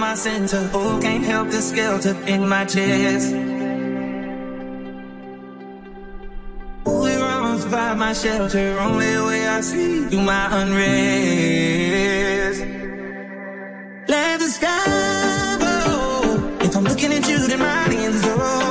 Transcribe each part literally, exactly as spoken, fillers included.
my center. Oh, can't help the skelter in my chest. Ooh, it runs by my shelter. Only way I see through my unrest. Let the sky blow. If I'm looking at you, then my hands are.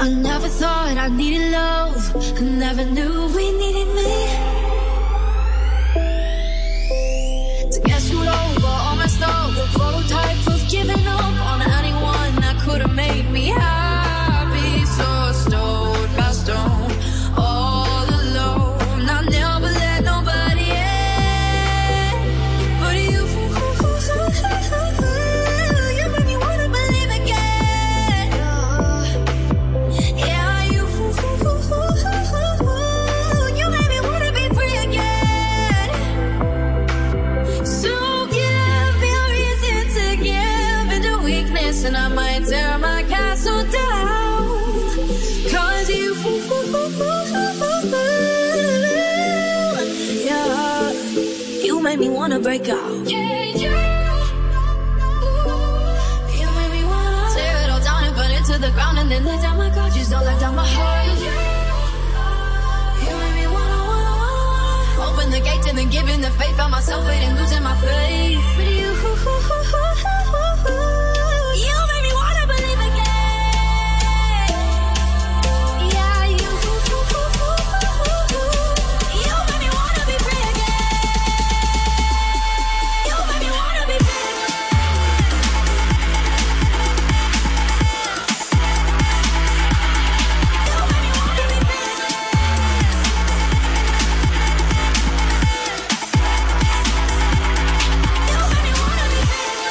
I never thought I needed love. I never knew we needed me. To get screwed over, all messed up, the prototype of giving up on anyone that could have made me happy. So stone by stone, all alone. I never let nobody in, but you, you made me wanna believe again. Yeah, you, you made me wanna be free again. So give me a reason to give into weakness, and I might tear my castle down. Cause you, yeah, you made me wanna break out. Yeah, yeah. You made me wanna tear it all down and burn it to the ground, and then let down my guard. Just don't let down my heart. You made me wanna, wanna, wanna open the gate and then giving the faith. Found myself waiting, losing my faith. But you, you made me wanna believe again. Yeah, you, you made me wanna be free again. You made me wanna be free again. You made me wanna be free again. You made me wanna be free again.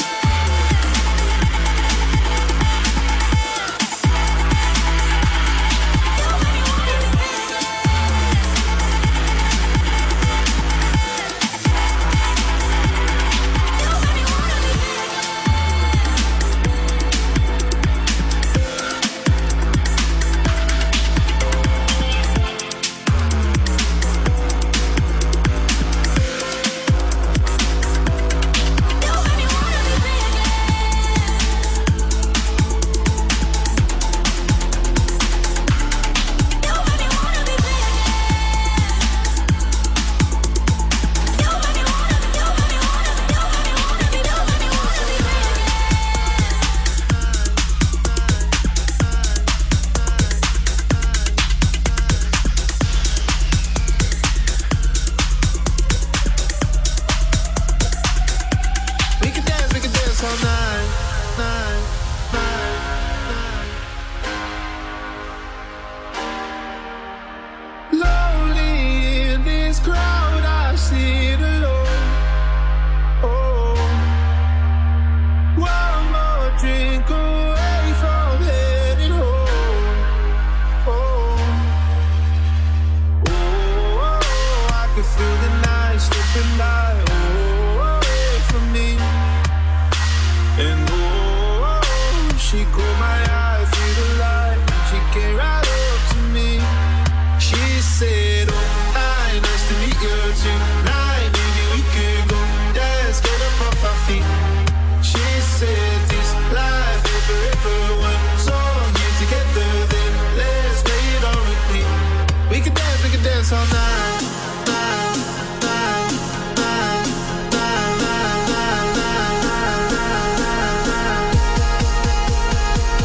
We can dance, we can dance all night, night, night, night. Lonely in this crowd, I sit alone. Oh, one more drink away from heading home. Oh, oh, I can feel the night slipping by. Oh, away from me. And oh, she caught my eye through the light. She came right up to me. She said, oh, hi, nice to meet you tonight. Maybe we could go dance, get up off our feet. She said, this life is forever one song here together. Then let's play it on repeat. We can dance, we can dance all night, night, night, night, night, night, night, night, night, night.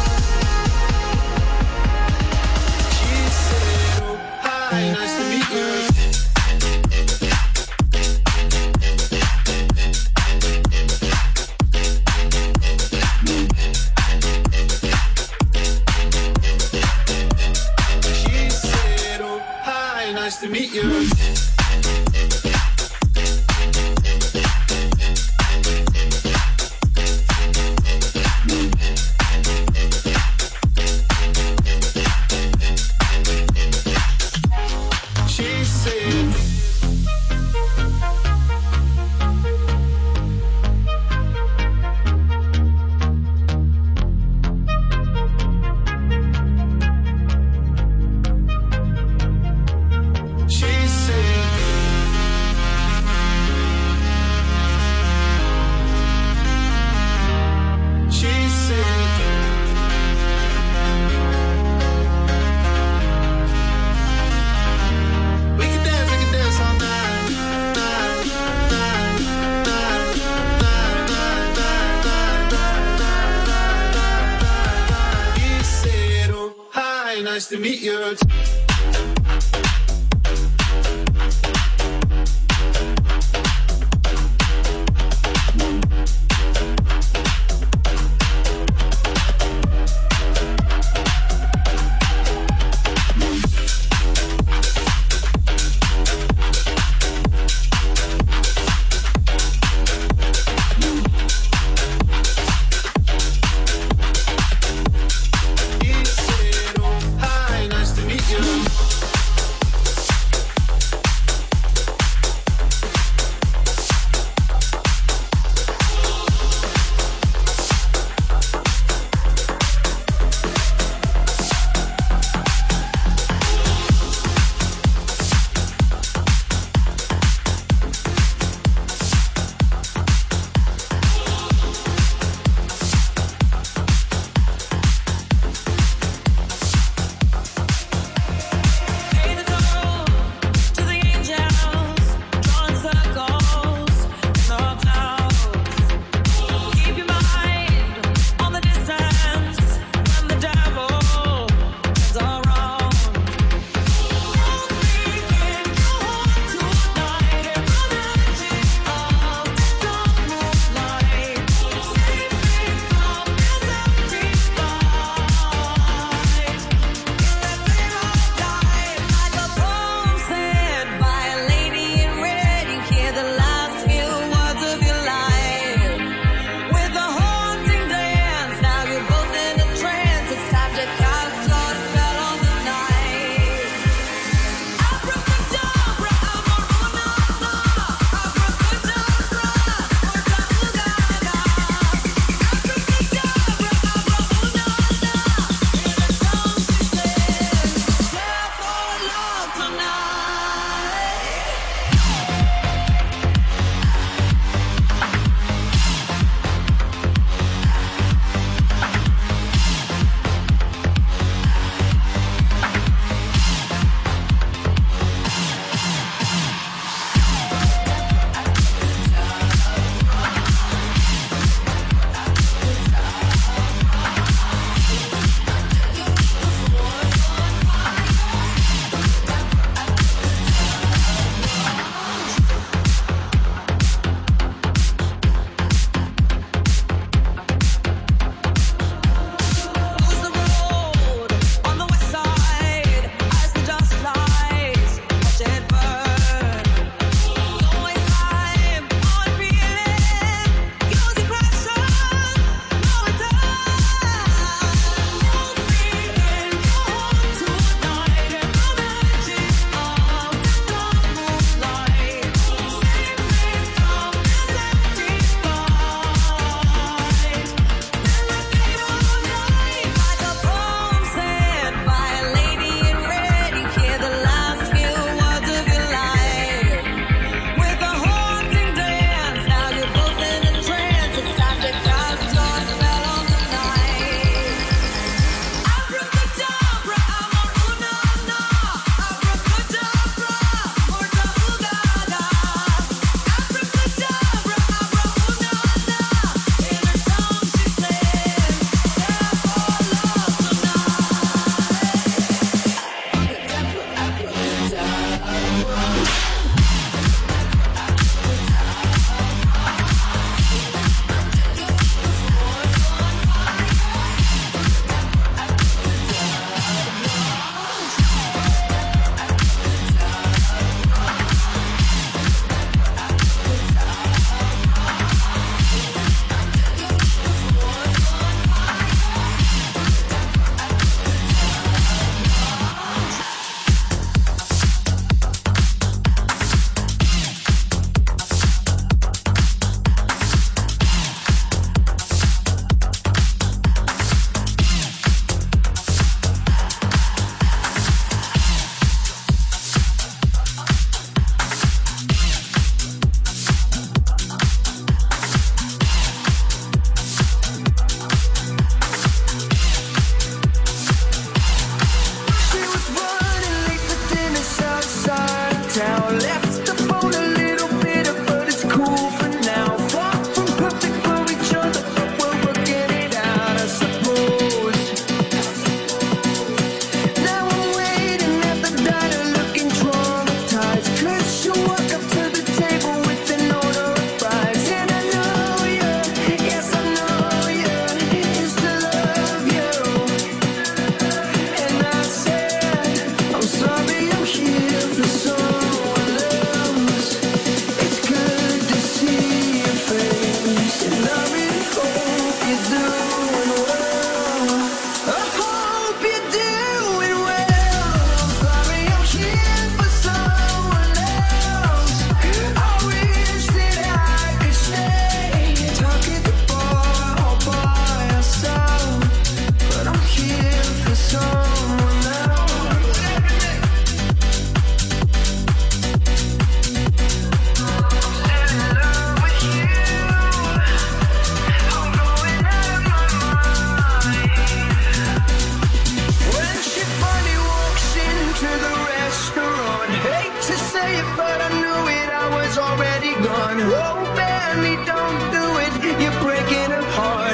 nice to meet you.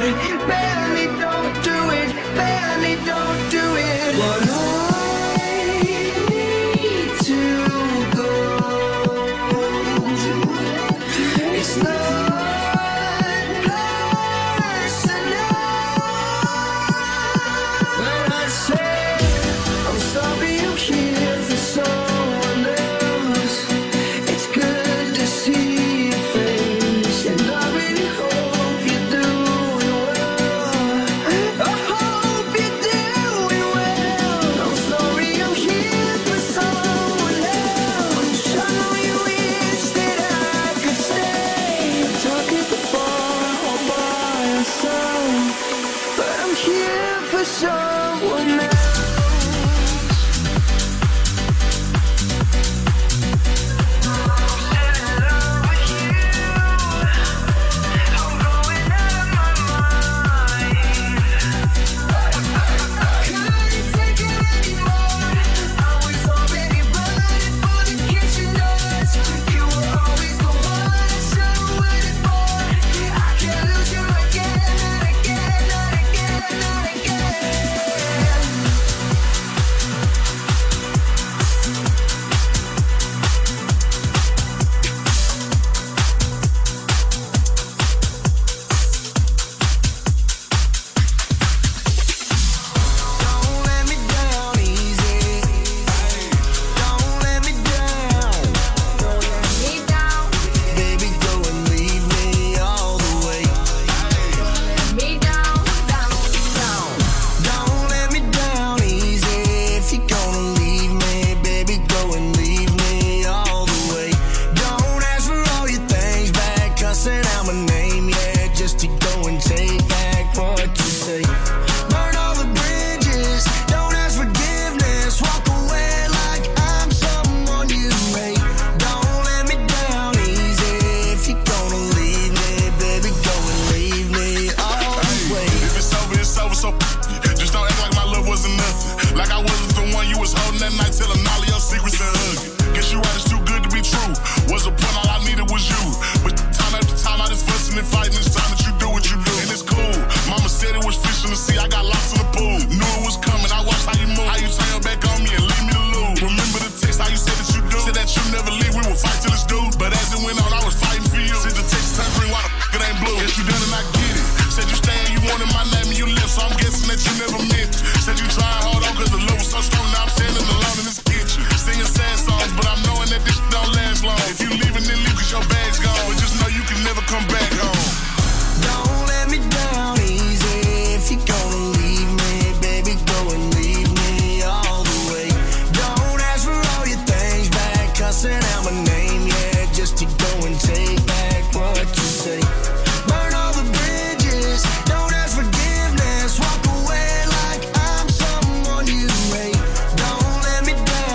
barely don't do it, barely don't do it. But I need to go. It's not personal. When I say I'm sorry I'm here for someone else, it's good to see your face, and I really hope you're doing well. I hope you're doing well. I'm sorry I'm here for someone else. I know you wish that I could stay, talk at the bar all by yourself, but I'm here for someone else. Don't let me down.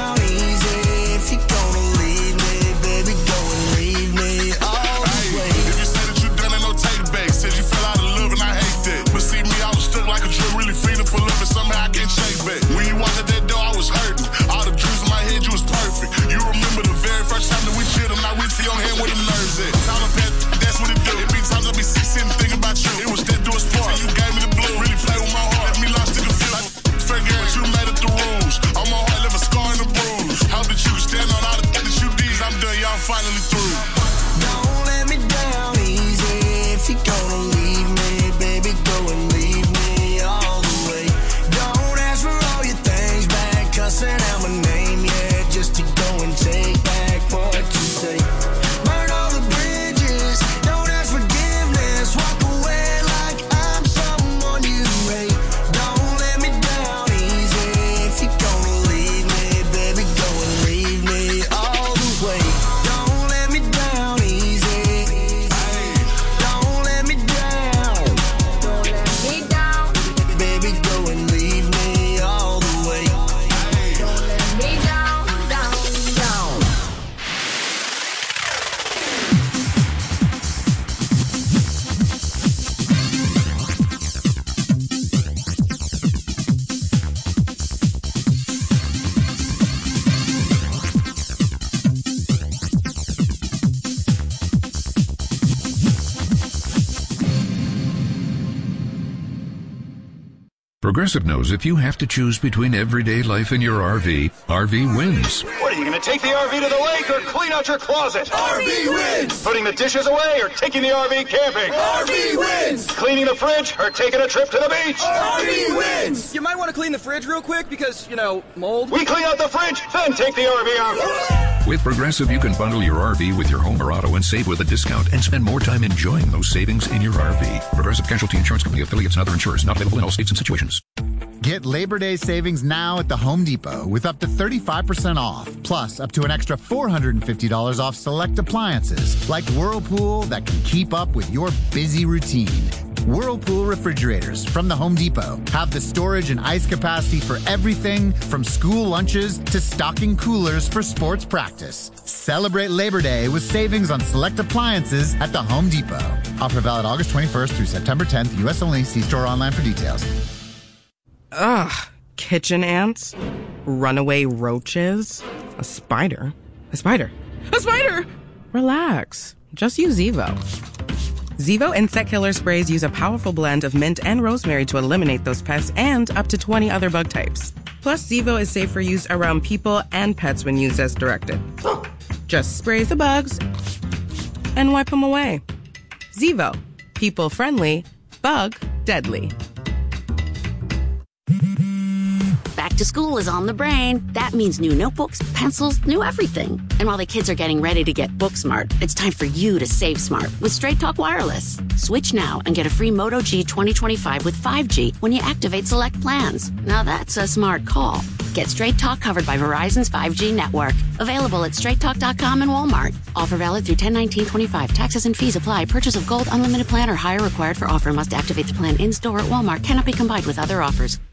Progressive knows if you have to choose between everyday life and your R V, R V wins. What, are you going to take the R V to the lake or clean out your closet? R V wins! Putting the dishes away or taking the R V camping? R V wins! Cleaning the fridge or taking a trip to the beach? R V wins! You might want to clean the fridge real quick because, you know, mold. We clean out the fridge, then take the R V out. With Progressive, you can bundle your R V with your home or auto and save with a discount and spend more time enjoying those savings in your R V. Progressive Casualty Insurance Company, affiliates, and other insurers. Not available in all states and situations. Get Labor Day savings now at the Home Depot with up to thirty-five percent off, plus up to an extra four hundred fifty dollars off select appliances like Whirlpool that can keep up with your busy routine. Whirlpool refrigerators from the Home Depot have the storage and ice capacity for everything from school lunches to stocking coolers for sports practice. Celebrate Labor Day with savings on select appliances at the Home Depot. Offer valid August twenty-first through September tenth, U S only. See store online for details. Ugh, kitchen ants, runaway roaches, a spider, a spider, a spider! Relax, just use Zevo. Zevo insect killer sprays use a powerful blend of mint and rosemary to eliminate those pests and up to twenty other bug types. Plus, Zevo is safe for use around people and pets when used as directed. Just spray the bugs and wipe them away. Zevo, people friendly, bug deadly. Back to school is on the brain. That means new notebooks, pencils, new everything. And while the kids are getting ready to get book smart, it's time for you to save smart with Straight Talk Wireless. Switch now and get a free Moto G twenty twenty-five with five G when you activate select plans. Now that's a smart call. Get Straight Talk covered by Verizon's five G network. Available at straight talk dot com and Walmart. Offer valid through ten nineteen twenty-five. Taxes and fees apply. Purchase of gold unlimited plan or higher required for offer. Must activate the plan in-store at Walmart. Cannot be combined with other offers.